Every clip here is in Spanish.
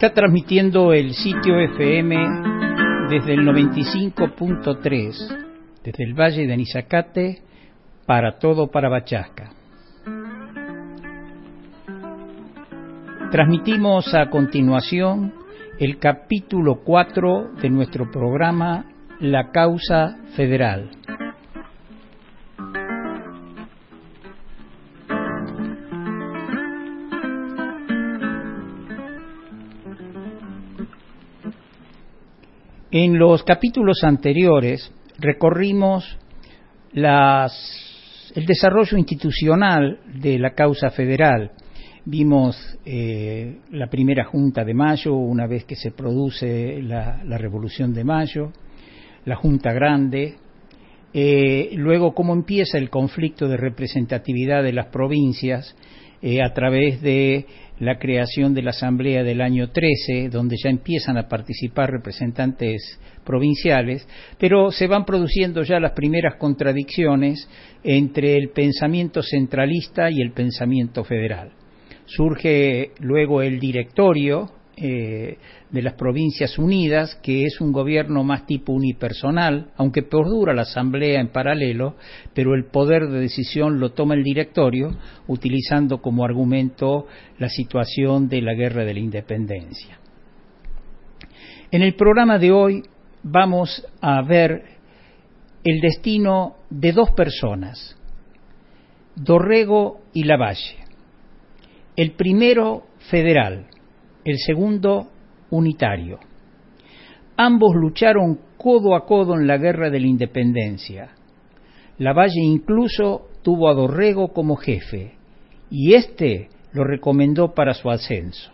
Está transmitiendo el sitio FM desde el 95.3, desde el Valle de Anizacate, para todo Parabachasca. Transmitimos a continuación el capítulo 4 de nuestro programa La Causa Federal. En los capítulos anteriores recorrimos el desarrollo institucional de la causa federal. Vimos la primera Junta de Mayo, una vez que se produce la Revolución de Mayo, la Junta Grande, luego cómo empieza el conflicto de representatividad de las provincias a través de la creación de la Asamblea del año 13, donde ya empiezan a participar representantes provinciales, pero se van produciendo ya las primeras contradicciones entre el pensamiento centralista y el pensamiento federal. Surge luego el directorio de las Provincias Unidas, que es un gobierno más tipo unipersonal, aunque perdura la asamblea en paralelo, pero el poder de decisión lo toma el directorio, utilizando como argumento la situación de la Guerra de la Independencia. En el programa de hoy vamos a ver el destino de dos personas, Dorrego y Lavalle. El primero federal, el segundo unitario. Ambos lucharon codo a codo en la Guerra de la Independencia. Lavalle incluso tuvo a Dorrego como jefe, y éste lo recomendó para su ascenso.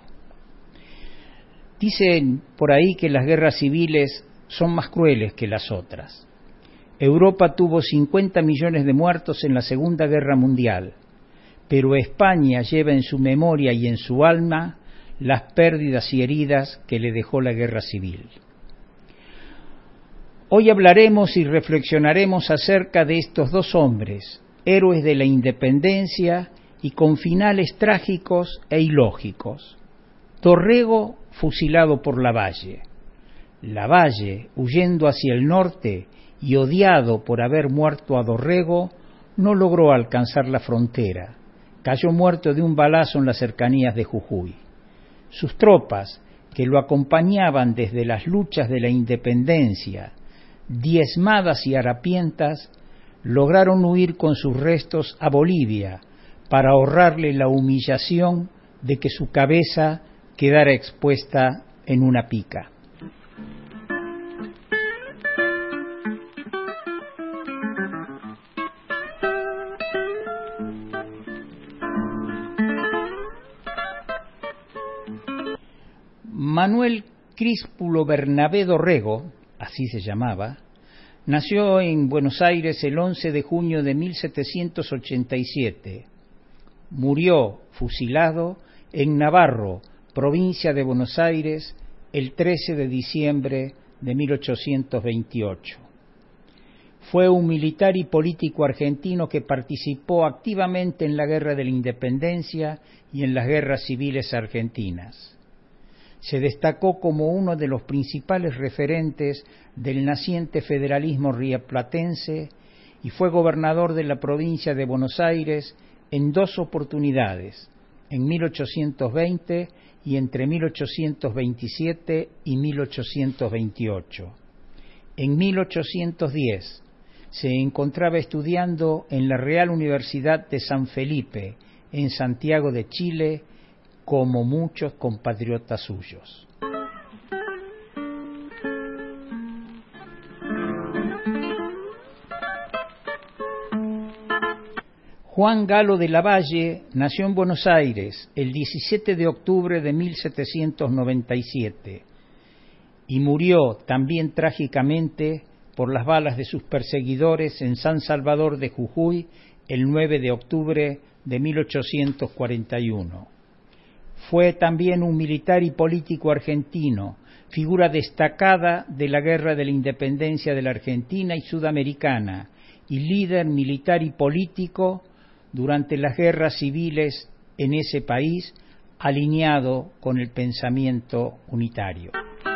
Dicen por ahí que las guerras civiles son más crueles que las otras. Europa tuvo 50 millones de muertos en la Segunda Guerra Mundial, pero España lleva en su memoria y en su alma las pérdidas y heridas que le dejó la guerra civil. Hoy hablaremos y reflexionaremos acerca de estos dos hombres, héroes de la independencia y con finales trágicos e ilógicos. Dorrego fusilado por Lavalle. Lavalle, huyendo hacia el norte y odiado por haber muerto a Dorrego, no logró alcanzar la frontera. Cayó muerto de un balazo en las cercanías de Jujuy. Sus tropas, que lo acompañaban desde las luchas de la independencia, diezmadas y harapientas, lograron huir con sus restos a Bolivia para ahorrarle la humillación de que su cabeza quedara expuesta en una pica. Manuel Críspulo Bernabé Dorrego, así se llamaba, nació en Buenos Aires el 11 de junio de 1787. Murió fusilado en Navarro, provincia de Buenos Aires, el 13 de diciembre de 1828. Fue un militar y político argentino que participó activamente en la Guerra de la Independencia y en las guerras civiles argentinas. Se destacó como uno de los principales referentes del naciente federalismo rioplatense y fue gobernador de la provincia de Buenos Aires en dos oportunidades, en 1820 y entre 1827 y 1828. En 1810 se encontraba estudiando en la Real Universidad de San Felipe, en Santiago de Chile, como muchos compatriotas suyos. Juan Galo de Lavalle nació en Buenos Aires el 17 de octubre de 1797 y murió también trágicamente por las balas de sus perseguidores en San Salvador de Jujuy el 9 de octubre de 1841. Fue también un militar y político argentino, figura destacada de la Guerra de la Independencia de la Argentina y Sudamericana, y líder militar y político durante las guerras civiles en ese país, alineado con el pensamiento unitario.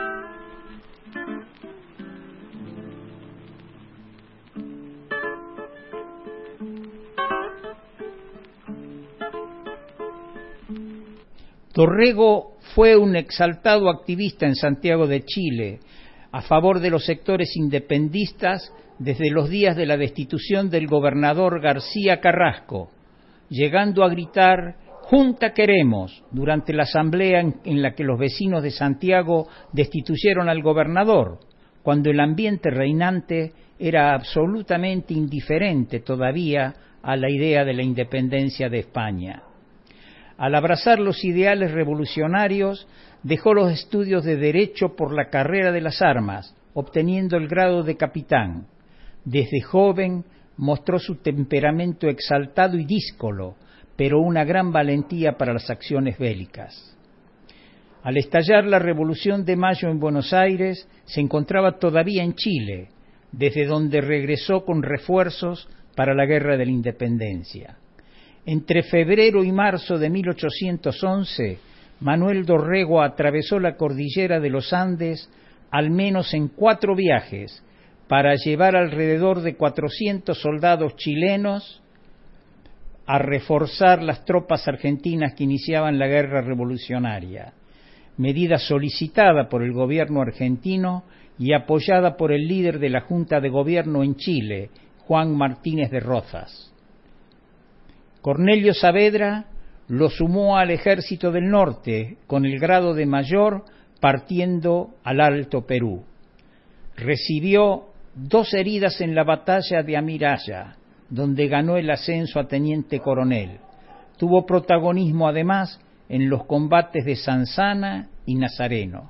Dorrego fue un exaltado activista en Santiago de Chile, a favor de los sectores independistas desde los días de la destitución del gobernador García Carrasco, llegando a gritar «Junta queremos» durante la asamblea en la que los vecinos de Santiago destituyeron al gobernador, cuando el ambiente reinante era absolutamente indiferente todavía a la idea de la independencia de España. Al abrazar los ideales revolucionarios, dejó los estudios de Derecho por la carrera de las armas, obteniendo el grado de capitán. Desde joven mostró su temperamento exaltado y díscolo, pero una gran valentía para las acciones bélicas. Al estallar la Revolución de Mayo en Buenos Aires, se encontraba todavía en Chile, desde donde regresó con refuerzos para la Guerra de la Independencia. Entre febrero y marzo de 1811, Manuel Dorrego atravesó la cordillera de los Andes al menos en 4 viajes para llevar alrededor de 400 soldados chilenos a reforzar las tropas argentinas que iniciaban la guerra revolucionaria, medida solicitada por el gobierno argentino y apoyada por el líder de la Junta de Gobierno en Chile, Juan Martínez de Rozas. Cornelio Saavedra lo sumó al Ejército del Norte con el grado de mayor, partiendo al Alto Perú. Recibió 2 heridas en la batalla de Amiraya, donde ganó el ascenso a teniente coronel. Tuvo protagonismo además en los combates de Sansana y Nazareno.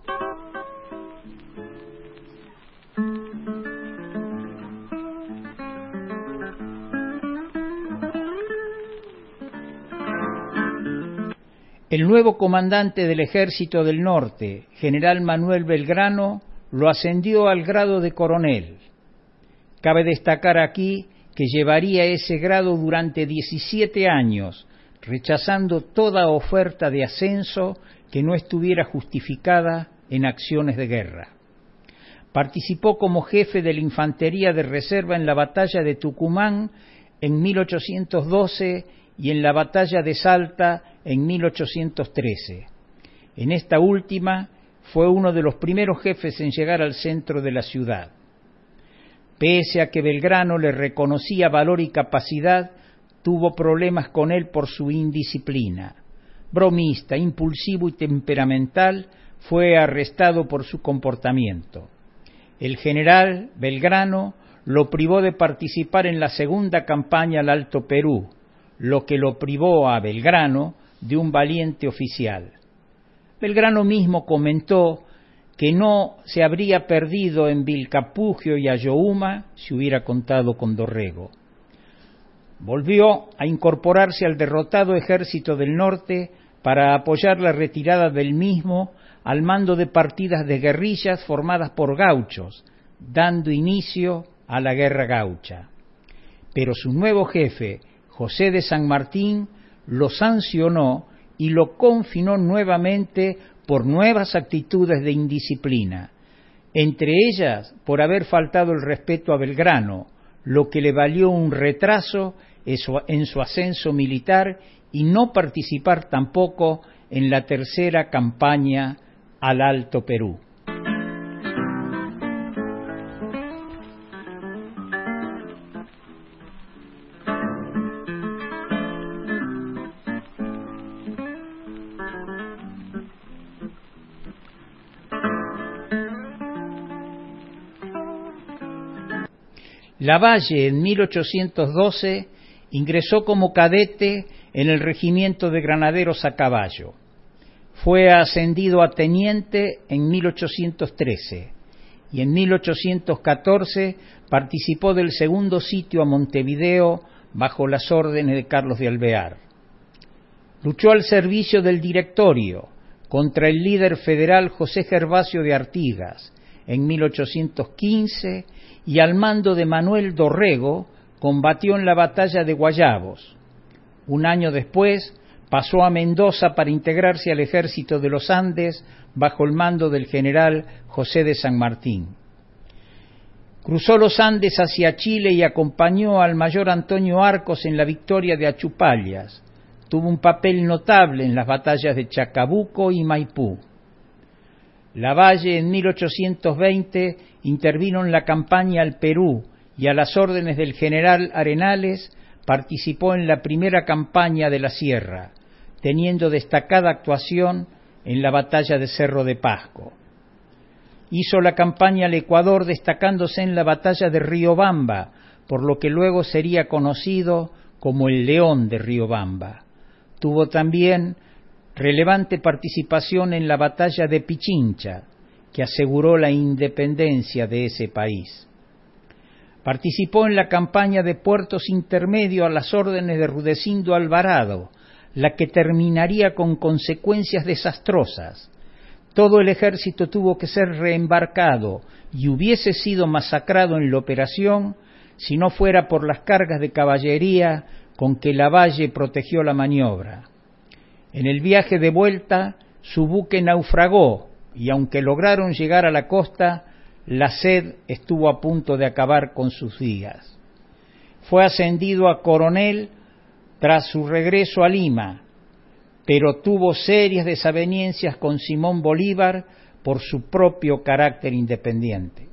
El nuevo comandante del Ejército del Norte, general Manuel Belgrano, lo ascendió al grado de coronel. Cabe destacar aquí que llevaría ese grado durante 17 años, rechazando toda oferta de ascenso que no estuviera justificada en acciones de guerra. Participó como jefe de la Infantería de Reserva en la batalla de Tucumán en 1812 y en la batalla de Salta en 1813. En esta última fue uno de los primeros jefes en llegar al centro de la ciudad. Pese a que Belgrano le reconocía valor y capacidad, tuvo problemas con él por su indisciplina. Bromista, impulsivo y temperamental, fue arrestado por su comportamiento. El general Belgrano lo privó de participar en la segunda campaña al Alto Perú, lo que lo privó a Belgrano de un valiente oficial. Belgrano mismo comentó que no se habría perdido en Vilcapugio y Ayohuma si hubiera contado con Dorrego. Volvió a incorporarse al derrotado Ejército del Norte para apoyar la retirada del mismo al mando de partidas de guerrillas formadas por gauchos, dando inicio a la Guerra Gaucha. Pero su nuevo jefe, José de San Martín, lo sancionó y lo confinó nuevamente por nuevas actitudes de indisciplina, entre ellas por haber faltado el respeto a Belgrano, lo que le valió un retraso en su ascenso militar y no participar tampoco en la tercera campaña al Alto Perú. Lavalle, en 1812, ingresó como cadete en el regimiento de granaderos a caballo. Fue ascendido a teniente en 1813 y en 1814 participó del segundo sitio a Montevideo bajo las órdenes de Carlos de Alvear. Luchó al servicio del Directorio contra el líder federal José Gervasio de Artigas en 1815 y al mando de Manuel Dorrego combatió en la batalla de Guayabos. Un año después pasó a Mendoza para integrarse al ejército de los Andes bajo el mando del general José de San Martín. Cruzó los Andes hacia Chile y acompañó al mayor Antonio Arcos en la victoria de Achupallas. Tuvo un papel notable en las batallas de Chacabuco y Maipú. Lavalle en 1820 intervino en la campaña al Perú y a las órdenes del general Arenales participó en la primera campaña de la Sierra, teniendo destacada actuación en la batalla de Cerro de Pasco. Hizo la campaña al Ecuador destacándose en la batalla de Riobamba, por lo que luego sería conocido como el León de Riobamba. Tuvo también relevante participación en la batalla de Pichincha, que aseguró la independencia de ese país. Participó en la campaña de Puertos Intermedio a las órdenes de Rudecindo Alvarado, la que terminaría con consecuencias desastrosas. Todo el ejército tuvo que ser reembarcado y hubiese sido masacrado en la operación si no fuera por las cargas de caballería con que Lavalle protegió la maniobra. En el viaje de vuelta, su buque naufragó y aunque lograron llegar a la costa, la sed estuvo a punto de acabar con sus días. Fue ascendido a coronel tras su regreso a Lima, pero tuvo serias desavenencias con Simón Bolívar por su propio carácter independiente.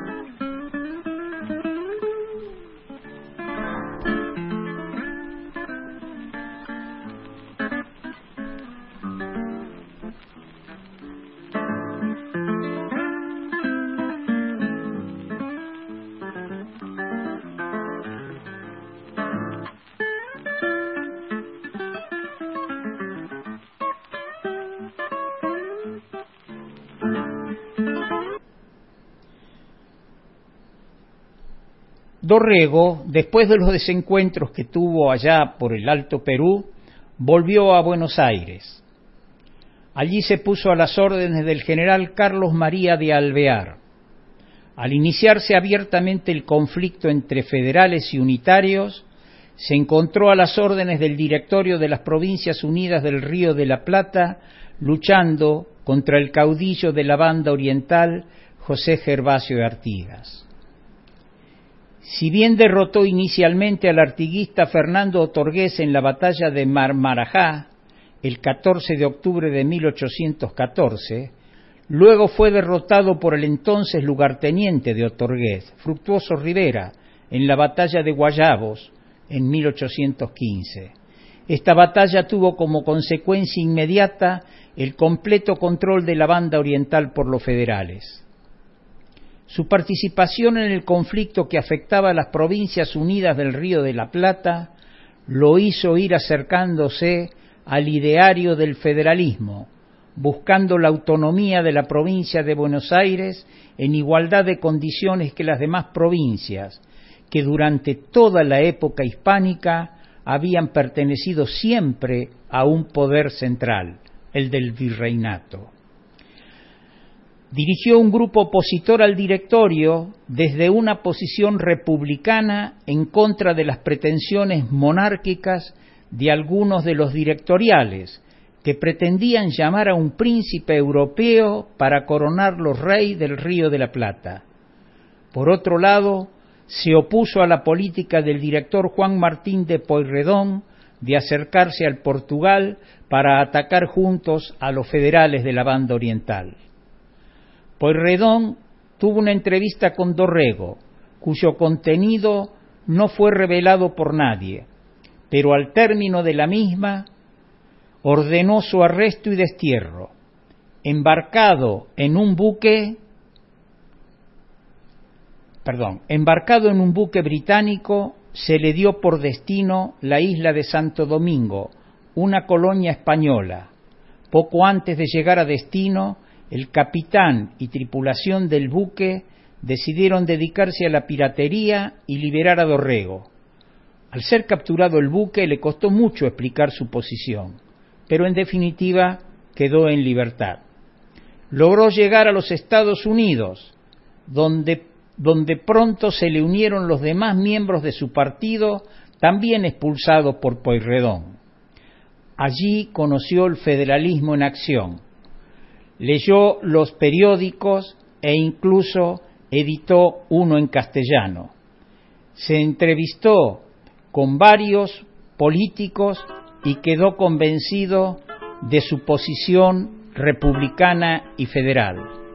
Dorrego, después de los desencuentros que tuvo allá por el Alto Perú, volvió a Buenos Aires. Allí se puso a las órdenes del general Carlos María de Alvear. Al iniciarse abiertamente el conflicto entre federales y unitarios, se encontró a las órdenes del directorio de las Provincias Unidas del Río de la Plata, luchando contra el caudillo de la banda oriental, José Gervasio de Artigas. Si bien derrotó inicialmente al artiguista Fernando Otorgués en la batalla de Marmarajá, el 14 de octubre de 1814, luego fue derrotado por el entonces lugarteniente de Otorgués, Fructuoso Rivera, en la batalla de Guayabos, en 1815. Esta batalla tuvo como consecuencia inmediata el completo control de la banda oriental por los federales. Su participación en el conflicto que afectaba a las Provincias Unidas del Río de la Plata lo hizo ir acercándose al ideario del federalismo, buscando la autonomía de la provincia de Buenos Aires en igualdad de condiciones que las demás provincias, que durante toda la época hispánica habían pertenecido siempre a un poder central, el del virreinato. Dirigió un grupo opositor al directorio desde una posición republicana en contra de las pretensiones monárquicas de algunos de los directoriales, que pretendían llamar a un príncipe europeo para coronarlo rey del Río de la Plata. Por otro lado, se opuso a la política del director Juan Martín de Pueyrredón de acercarse al Portugal para atacar juntos a los federales de la banda oriental. Pueyrredón tuvo una entrevista con Dorrego, cuyo contenido no fue revelado por nadie, pero al término de la misma ordenó su arresto y destierro. Embarcado en un buque británico, se le dio por destino la isla de Santo Domingo, una colonia española. Poco antes de llegar a destino, el capitán y tripulación del buque decidieron dedicarse a la piratería y liberar a Dorrego. Al ser capturado el buque le costó mucho explicar su posición, pero en definitiva quedó en libertad. Logró llegar a los Estados Unidos, donde pronto se le unieron los demás miembros de su partido, también expulsados por Pueyrredón. Allí conoció el federalismo en acción, leyó los periódicos e incluso editó uno en castellano. Se entrevistó con varios políticos y quedó convencido de su posición republicana y federal.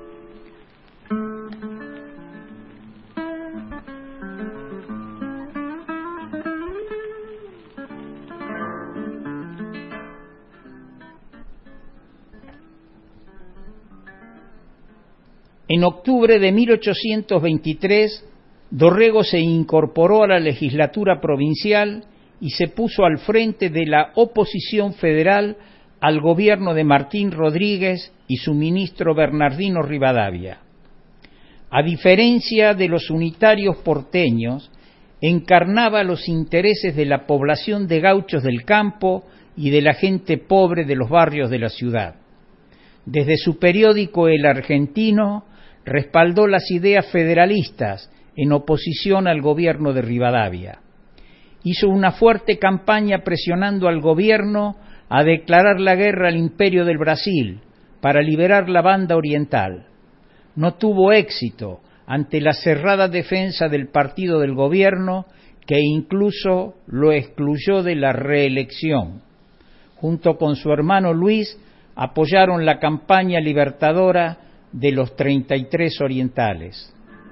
En octubre de 1823, Dorrego se incorporó a la legislatura provincial y se puso al frente de la oposición federal al gobierno de Martín Rodríguez y su ministro Bernardino Rivadavia. A diferencia de los unitarios porteños, encarnaba los intereses de la población de gauchos del campo y de la gente pobre de los barrios de la ciudad. Desde su periódico El Argentino, respaldó las ideas federalistas en oposición al gobierno de Rivadavia. Hizo una fuerte campaña presionando al gobierno a declarar la guerra al Imperio del Brasil para liberar la banda oriental. No tuvo éxito ante la cerrada defensa del partido del gobierno, que incluso lo excluyó de la reelección. Junto con su hermano Luis, apoyaron la campaña libertadora de los 33 orientales.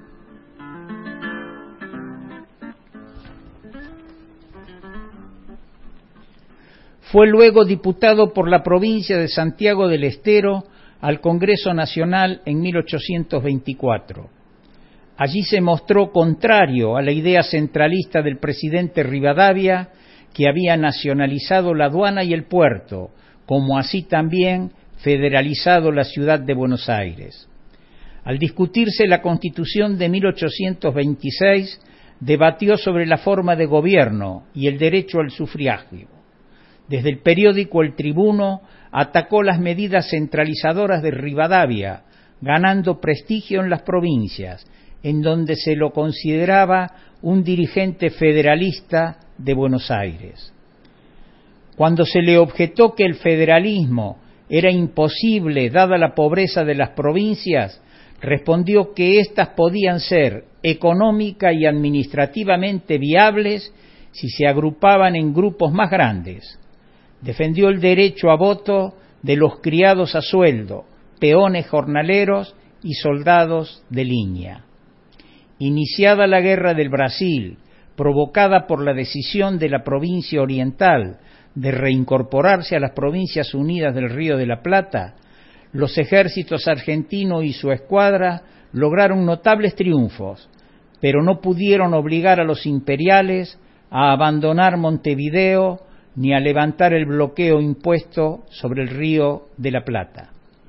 Fue luego diputado por la provincia de Santiago del Estero al Congreso Nacional en 1824. Allí se mostró contrario a la idea centralista del presidente Rivadavia, que había nacionalizado la aduana y el puerto, como así también federalizado la ciudad de Buenos Aires. Al discutirse la Constitución de 1826, debatió sobre la forma de gobierno y el derecho al sufragio. Desde el periódico El Tribuno atacó las medidas centralizadoras de Rivadavia, ganando prestigio en las provincias, en donde se lo consideraba un dirigente federalista de Buenos Aires. Cuando se le objetó que el federalismo era imposible dada la pobreza de las provincias, respondió que éstas podían ser económica y administrativamente viables si se agrupaban en grupos más grandes. Defendió el derecho a voto de los criados a sueldo, peones jornaleros y soldados de línea. Iniciada la Guerra del Brasil, provocada por la decisión de la provincia oriental de reincorporarse a las Provincias Unidas del Río de la Plata, los ejércitos argentinos y su escuadra lograron notables triunfos, pero no pudieron obligar a los imperiales a abandonar Montevideo ni a levantar el bloqueo impuesto sobre el Río de la Plata.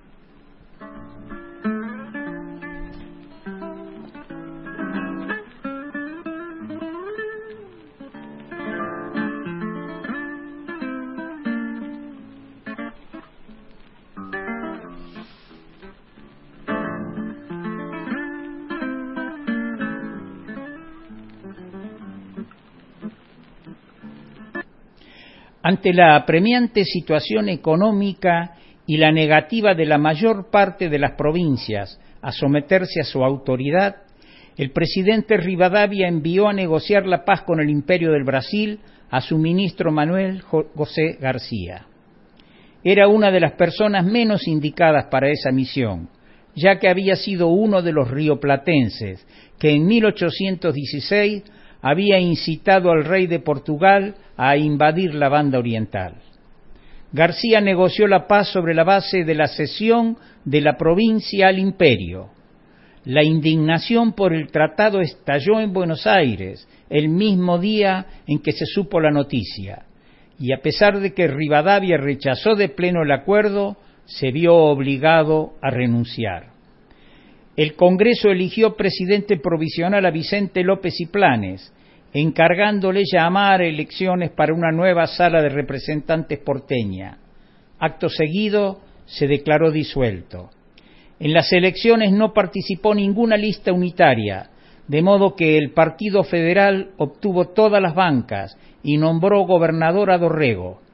Ante la apremiante situación económica y la negativa de la mayor parte de las provincias a someterse a su autoridad, el presidente Rivadavia envió a negociar la paz con el Imperio del Brasil a su ministro Manuel José García. Era una de las personas menos indicadas para esa misión, ya que había sido uno de los rioplatenses que en 1816 había incitado al rey de Portugal a invadir la banda oriental. García negoció la paz sobre la base de la cesión de la provincia al imperio. La indignación por el tratado estalló en Buenos Aires el mismo día en que se supo la noticia, y a pesar de que Rivadavia rechazó de pleno el acuerdo, se vio obligado a renunciar. El Congreso eligió presidente provisional a Vicente López y Planes, encargándole llamar a elecciones para una nueva sala de representantes porteña. Acto seguido, se declaró disuelto. En las elecciones no participó ninguna lista unitaria, de modo que el Partido Federal obtuvo todas las bancas y nombró gobernador a Dorrego.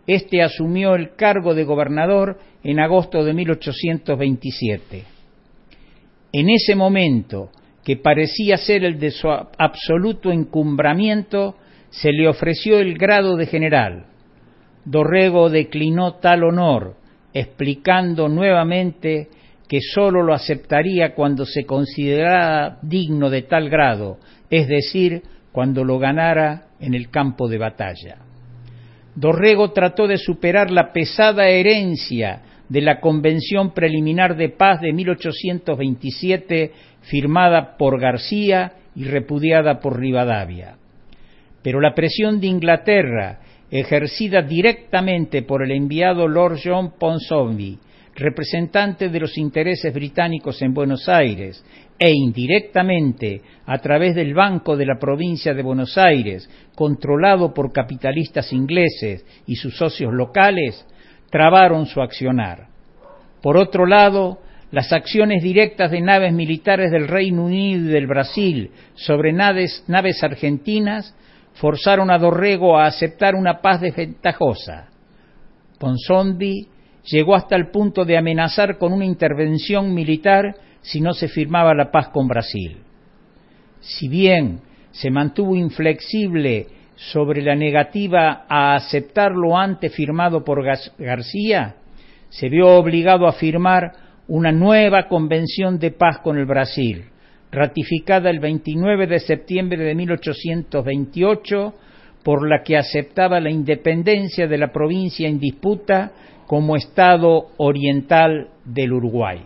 Este asumió el cargo de gobernador en agosto de 1827. En ese momento, que parecía ser el de su absoluto encumbramiento, se le ofreció el grado de general. Dorrego declinó tal honor, explicando nuevamente que sólo lo aceptaría cuando se considerara digno de tal grado, es decir, cuando lo ganara en el campo de batalla. Dorrego trató de superar la pesada herencia de la Convención Preliminar de Paz de 1827, firmada por García y repudiada por Rivadavia. Pero la presión de Inglaterra, ejercida directamente por el enviado Lord John Ponsonby, representante de los intereses británicos en Buenos Aires, e indirectamente a través del Banco de la Provincia de Buenos Aires, controlado por capitalistas ingleses y sus socios locales, trabaron su accionar. Por otro lado, las acciones directas de naves militares del Reino Unido y del Brasil sobre naves argentinas forzaron a Dorrego a aceptar una paz desventajosa. Ponsonby llegó hasta el punto de amenazar con una intervención militar si no se firmaba la paz con Brasil. Si bien se mantuvo inflexible sobre la negativa a aceptar lo antes firmado por García, se vio obligado a firmar una nueva convención de paz con el Brasil, ratificada el 29 de septiembre de 1828, por la que aceptaba la independencia de la provincia en disputa como Estado oriental del Uruguay.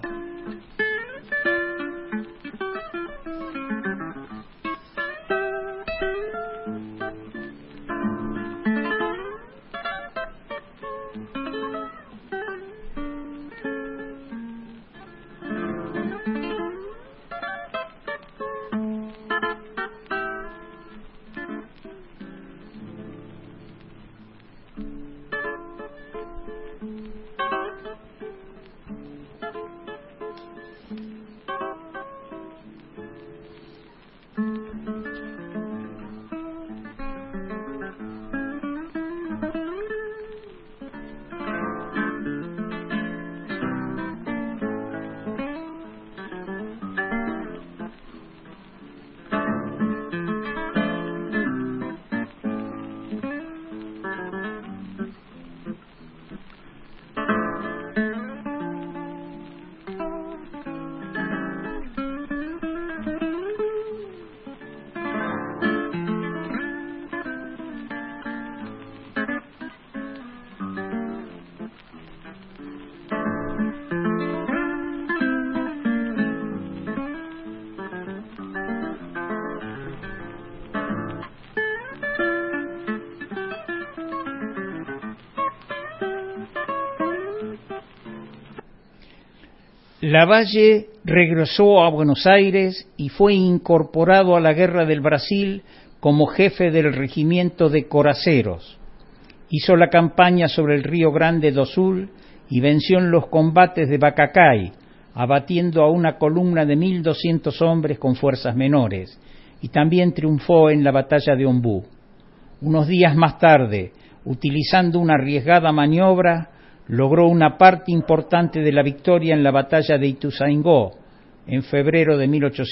Lavalle regresó a Buenos Aires y fue incorporado a la Guerra del Brasil como jefe del regimiento de coraceros. Hizo la campaña sobre el Río Grande do Sul y venció en los combates de Bacacay, abatiendo a una columna de 1.200 hombres con fuerzas menores, y también triunfó en la batalla de Ombú. Unos días más tarde, utilizando una arriesgada maniobra, logró una parte importante de la victoria en la batalla de Ituzaingó, en febrero de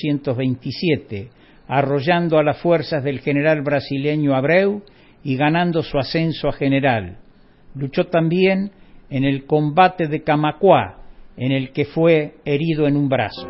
1827, arrollando a las fuerzas del general brasileño Abreu y ganando su ascenso a general. Luchó también en el combate de Camacuá, en el que fue herido en un brazo.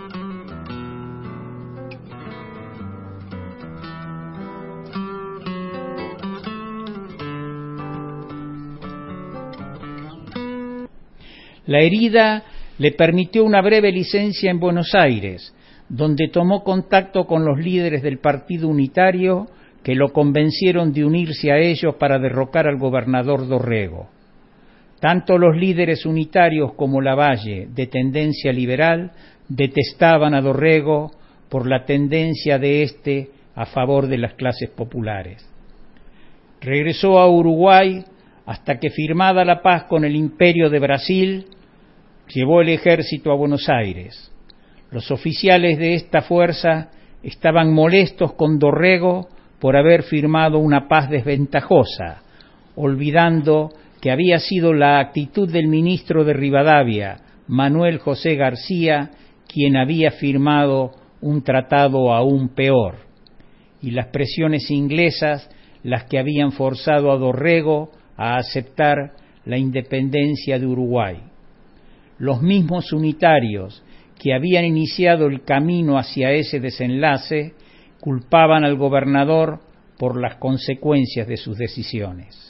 La herida le permitió una breve licencia en Buenos Aires, donde tomó contacto con los líderes del Partido Unitario que lo convencieron de unirse a ellos para derrocar al gobernador Dorrego. Tanto los líderes unitarios como Lavalle, de tendencia liberal, detestaban a Dorrego por la tendencia de éste a favor de las clases populares. Regresó a Uruguay hasta que, firmada la paz con el Imperio de Brasil, llevó el ejército a Buenos Aires. Los oficiales de esta fuerza estaban molestos con Dorrego por haber firmado una paz desventajosa, olvidando que había sido la actitud del ministro de Rivadavia, Manuel José García, quien había firmado un tratado aún peor, y las presiones inglesas las que habían forzado a Dorrego a aceptar la independencia de Uruguay. Los mismos unitarios que habían iniciado el camino hacia ese desenlace culpaban al gobernador por las consecuencias de sus decisiones.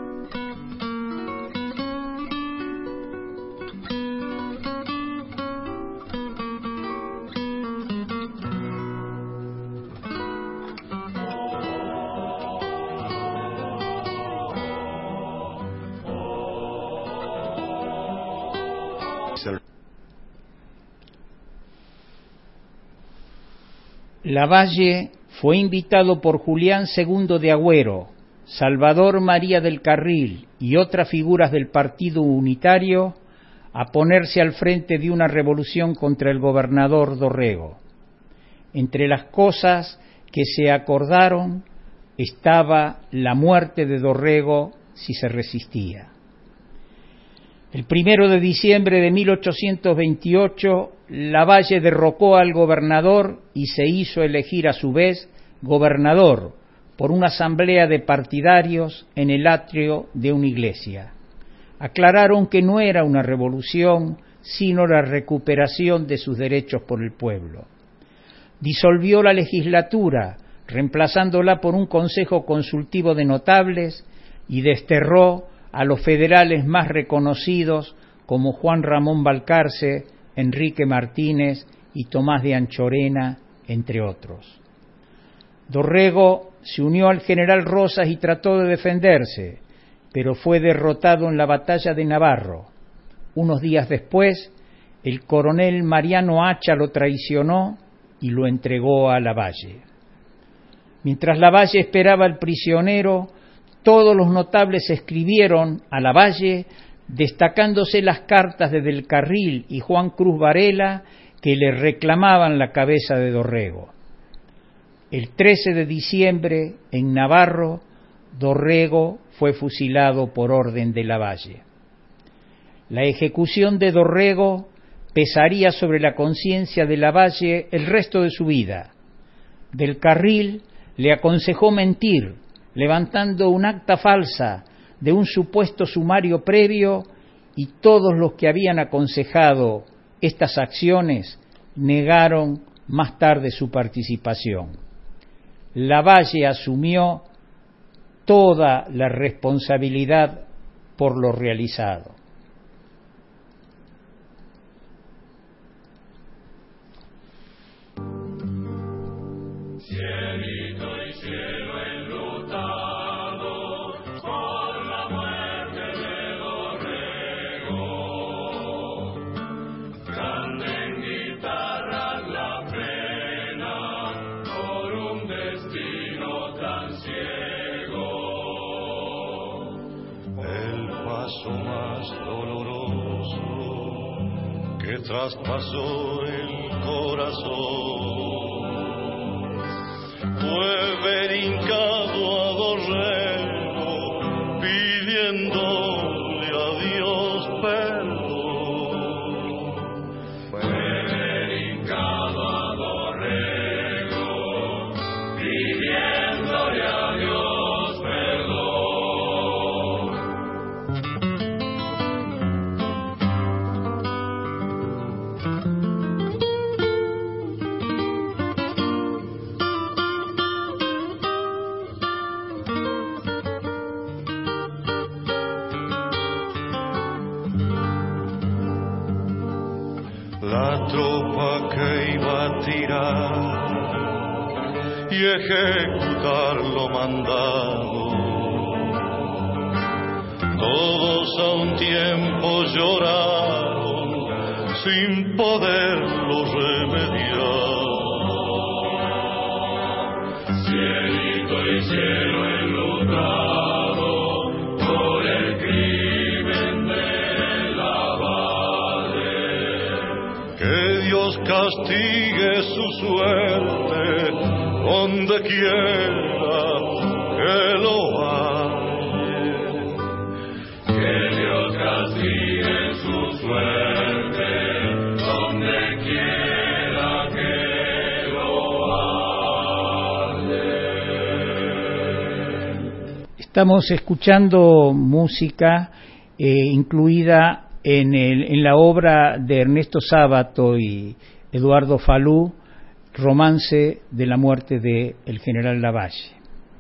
Lavalle fue invitado por Julián II de Agüero, Salvador María del Carril y otras figuras del Partido Unitario a ponerse al frente de una revolución contra el gobernador Dorrego. Entre las cosas que se acordaron estaba la muerte de Dorrego si se resistía. El 1 de diciembre de 1828, Lavalle derrocó al gobernador y se hizo elegir a su vez gobernador por una asamblea de partidarios en el atrio de una iglesia. Aclararon que no era una revolución, sino la recuperación de sus derechos por el pueblo. Disolvió la legislatura, reemplazándola por un consejo consultivo de notables, y desterró a los federales más reconocidos como Juan Ramón Balcarce, Enrique Martínez y Tomás de Anchorena, entre otros. Dorrego se unió al general Rosas y trató de defenderse, pero fue derrotado en la batalla de Navarro. Unos días después, el coronel Mariano Hacha lo traicionó y lo entregó a Lavalle. Mientras Lavalle esperaba al prisionero, todos los notables escribieron a Lavalle, destacándose las cartas de Del Carril y Juan Cruz Varela que le reclamaban la cabeza de Dorrego. El 13 de diciembre, en Navarro, Dorrego fue fusilado por orden de Lavalle. La ejecución de Dorrego pesaría sobre la conciencia de Lavalle el resto de su vida. Del Carril le aconsejó mentir, levantando un acta falsa de un supuesto sumario previo, y todos los que habían aconsejado estas acciones negaron más tarde su participación. Lavalle asumió toda la responsabilidad por lo realizado. Traspasó el corazón, fue ver hincado a Dorrego, pidiéndole a Dios perdón. Fue ver hincado a Dorrego, pidiéndole a Dios perdón. La tropa que iba a tirar y ejecutar lo mandado, todos a un tiempo lloraron sin poderlo remediar. Cielito y cielo enlutado por el crimen de que Dios castigue su suerte donde quiera que lo halle. Estamos escuchando música incluida en la obra de Ernesto Sábato y Eduardo Falú, Romance de la muerte del general Lavalle.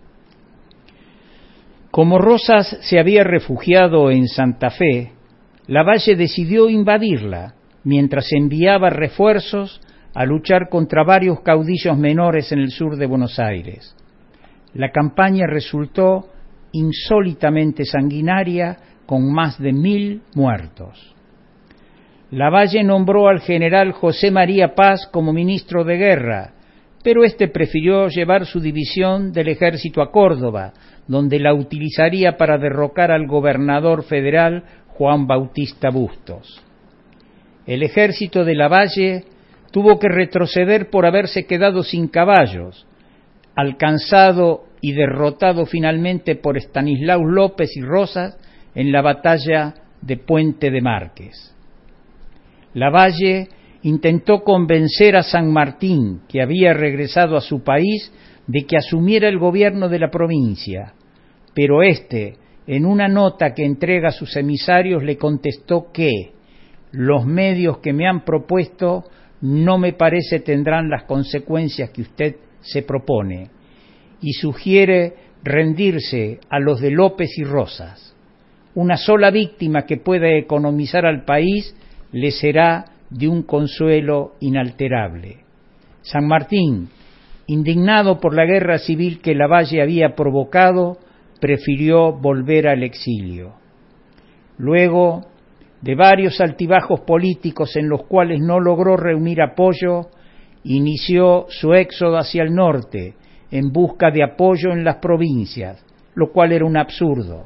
Como Rosas se había refugiado en Santa Fe, Lavalle decidió invadirla, mientras enviaba refuerzos a luchar contra varios caudillos menores en el sur de Buenos Aires. La campaña resultó insólitamente sanguinaria, con más de 1000 muertos. Lavalle nombró al general José María Paz como ministro de guerra, pero este prefirió llevar su división del ejército a Córdoba, donde la utilizaría para derrocar al gobernador federal Juan Bautista Bustos. El ejército de Lavalle tuvo que retroceder por haberse quedado sin caballos, alcanzado y derrotado finalmente por Estanislao López y Rosas en la batalla de Puente de Márquez. Lavalle intentó convencer a San Martín, que había regresado a su país, de que asumiera el gobierno de la provincia, pero éste, en una nota que entrega a sus emisarios, le contestó que los medios que me han propuesto no me parece tendrán las consecuencias que usted se propone, y sugiere rendirse a los de López y Rosas. Una sola víctima que pueda economizar al país le será de un consuelo inalterable. San Martín, indignado por la guerra civil que Lavalle había provocado, prefirió volver al exilio. Luego de varios altibajos políticos en los cuales no logró reunir apoyo, inició su éxodo hacia el norte en busca de apoyo en las provincias, lo cual era un absurdo.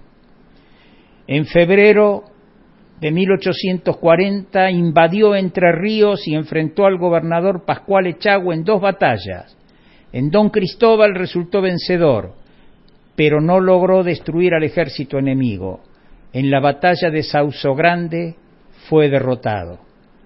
En febrero de 1840 invadió Entre Ríos y enfrentó al gobernador Pascual Echagüe en 2 batallas. En Don Cristóbal resultó vencedor, pero no logró destruir al ejército enemigo. En la batalla de Sausogrande fue derrotado.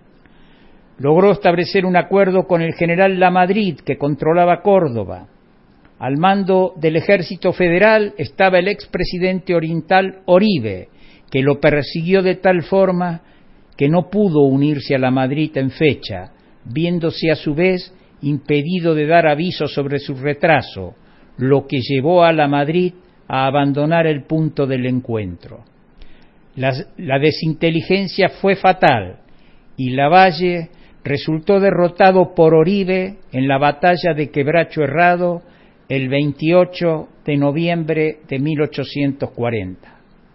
Logró establecer un acuerdo con el general Lamadrid, que controlaba Córdoba. Al mando del ejército federal estaba el expresidente oriental Oribe, que lo persiguió de tal forma que no pudo unirse a Lamadrid en fecha, viéndose a su vez impedido de dar aviso sobre su retraso, lo que llevó a Lamadrid a abandonar el punto del encuentro. La desinteligencia fue fatal y Lavalle resultó derrotado por Oribe en la batalla de Quebracho Herrado el 28 de noviembre de 1840.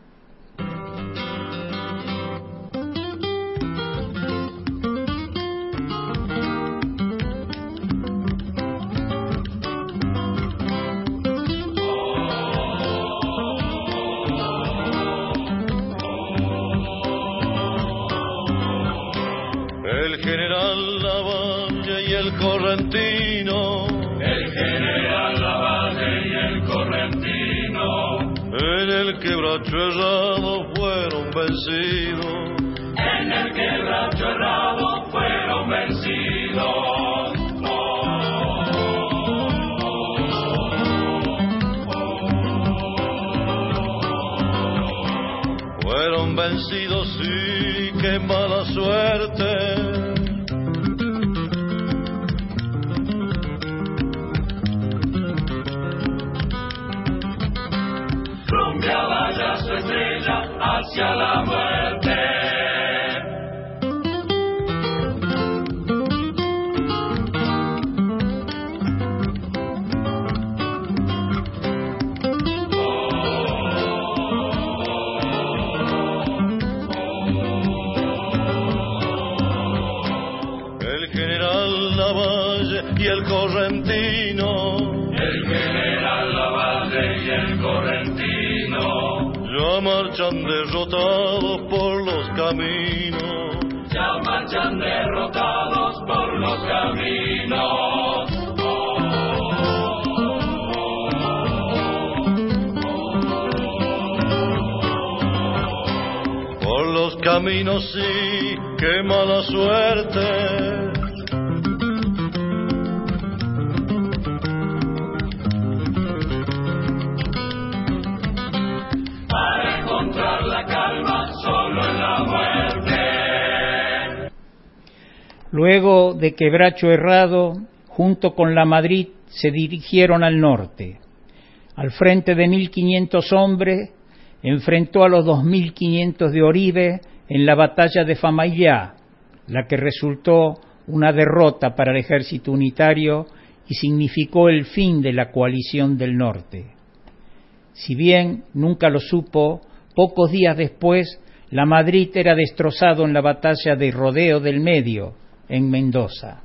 El general Lavalle y el correntino, el general Lavalle y el correntino, en el Quebracho Herrado fueron vencidos, en el Quebracho Herrado fueron vencidos. Fueron vencidos, sí, qué mala suerte. Rumbeaba ya su estrella hacia la muerte. Y el correntino, el general Lavalle y el correntino, ya marchan derrotados por los caminos, ya marchan derrotados por los caminos. Por los caminos, sí, qué mala suerte. Luego de Quebracho Herrado, junto con la Madrid, se dirigieron al norte. Al frente de 1.500 hombres, enfrentó a los 2.500 de Oribe en la batalla de Famaillá, la que resultó una derrota para el ejército unitario y significó el fin de la coalición del norte. Si bien nunca lo supo, pocos días después, la Madrid era destrozado en la batalla de Rodeo del Medio, en Mendoza.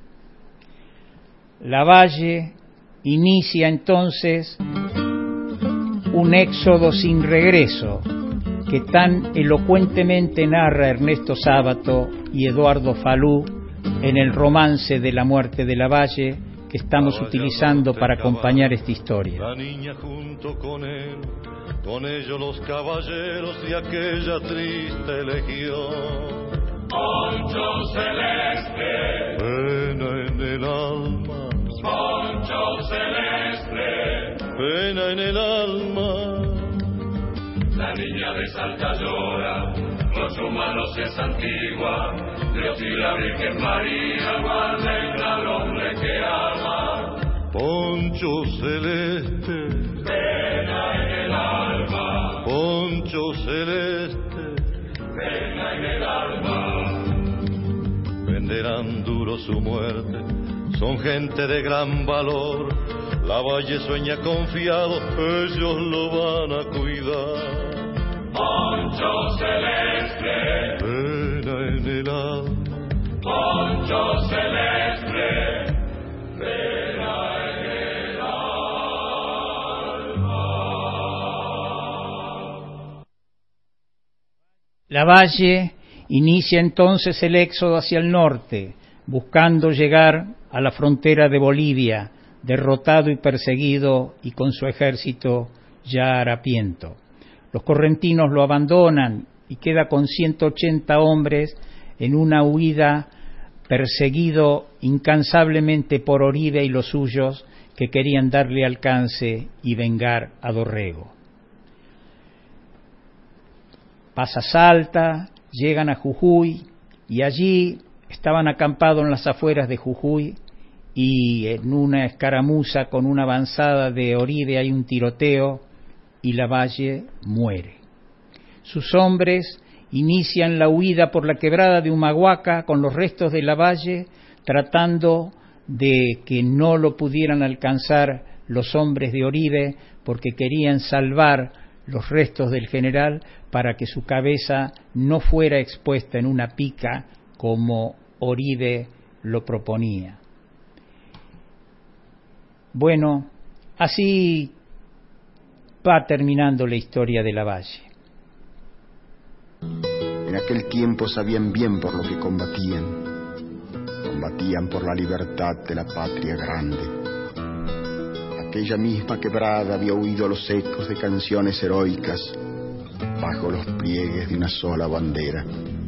Lavalle inicia entonces un éxodo sin regreso que tan elocuentemente narra Ernesto Sábato y Eduardo Falú en el romance de la muerte de Lavalle que estamos utilizando para acompañar esta historia. La niña junto con él, con ellos los caballeros de aquella triste legión. Poncho celeste, Pena en el alma, poncho celeste, pena en el alma. la niña de Salta llora, con su mano se santigua, Dios y la Virgen María guarden al hombre que ama. Poncho celeste, Pena en el alma, poncho celeste, pena en el alma. venderán duro su muerte, son gente de gran valor. Lavalle sueña confiado, ellos lo van a cuidar. Poncho celeste, Pena en el alma, poncho celeste, pena en el alma. Lavalle inicia entonces el éxodo hacia el norte, buscando llegar a la frontera de Bolivia, derrotado y perseguido y con su ejército ya harapiento. Los correntinos lo abandonan y queda con 180 hombres en una huida, perseguido incansablemente por Oribe y los suyos que querían darle alcance y vengar a Dorrego. Pasa Salta, llegan a Jujuy y allí estaban acampados en las afueras de Jujuy y en una escaramuza con una avanzada de Oribe hay un tiroteo y Lavalle muere. Sus hombres inician la huida por la quebrada de Humahuaca con los restos de Lavalle, tratando de que no lo pudieran alcanzar los hombres de Oribe porque querían salvar los restos del general para que su cabeza no fuera expuesta en una pica como Oribe lo proponía. Bueno, así va terminando la historia de Lavalle. En aquel tiempo sabían bien por lo que combatían. Combatían por la libertad de la patria grande. Aquella misma quebrada había oído los ecos de canciones heroicas bajo los pliegues de una sola bandera.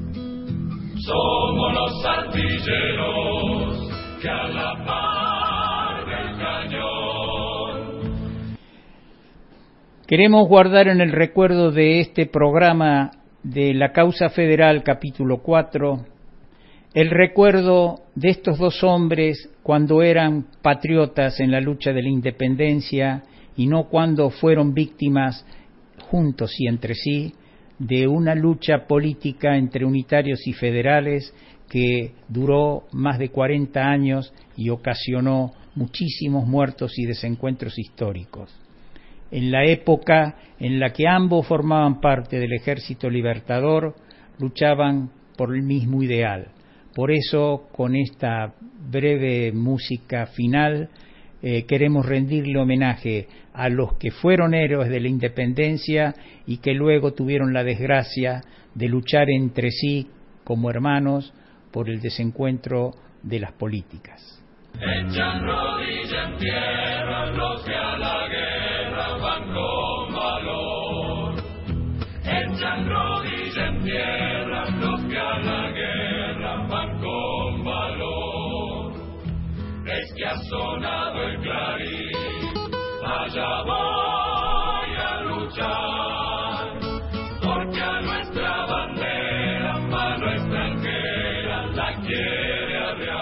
Somos los artilleros que a la par del cañón. Queremos guardar en el recuerdo de este programa de la Causa Federal, capítulo 4, el recuerdo de estos dos hombres cuando eran patriotas en la lucha de la independencia y no cuando fueron víctimas juntos y entre sí de una lucha política entre unitarios y federales que duró más de 40 años y ocasionó muchísimos muertos y desencuentros históricos. En la época en la que ambos formaban parte del Ejército Libertador, luchaban por el mismo ideal. Por eso, con esta breve música final, queremos rendirle homenaje a los que fueron héroes de la independencia y que luego tuvieron la desgracia de luchar entre sí como hermanos por el desencuentro de las políticas. Echan rodilla en tierra los que a la guerra van con valor. Echan rodilla en tierra los que a la guerra van con valor. Es que ha sonado el clarín, allá voy a luchar, porque a nuestra bandera mano extranjera la quiere arrear.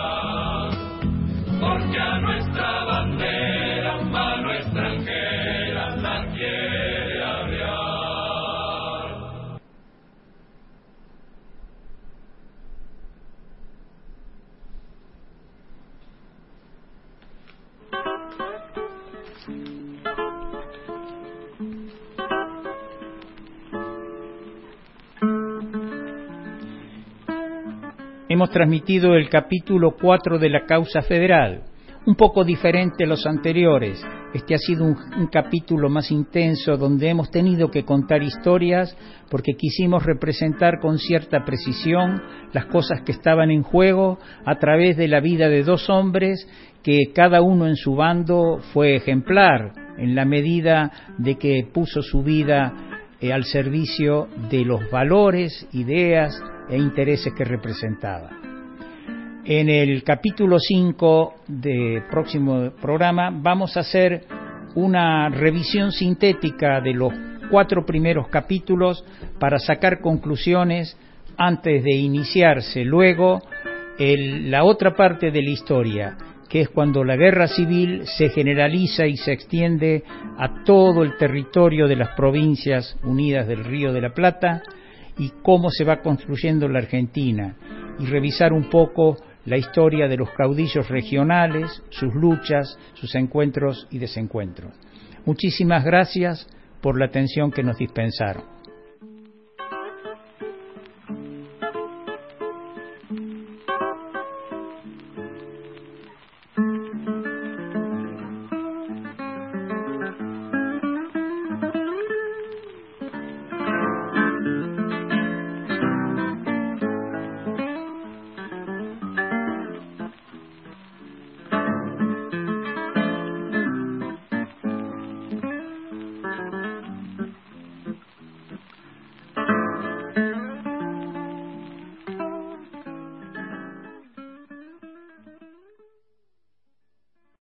hemos transmitido el capítulo 4 de la causa federal, un poco diferente a los anteriores. Este ha sido un capítulo más intenso donde hemos tenido que contar historias porque quisimos representar con cierta precisión las cosas que estaban en juego a través de la vida de dos hombres que cada uno en su bando fue ejemplar en la medida de que puso su vida al servicio de los valores, ideas e intereses que representaba. En el capítulo 5 del próximo programa vamos a hacer una revisión sintética de los 4 primeros capítulos para sacar conclusiones antes de iniciarse luego la otra parte de la historia, que es cuando la guerra civil se generaliza y se extiende a todo el territorio de las provincias unidas del Río de la Plata y cómo se va construyendo la Argentina, y revisar un poco la historia de los caudillos regionales, sus luchas, sus encuentros y desencuentros. Muchísimas gracias por la atención que nos dispensaron.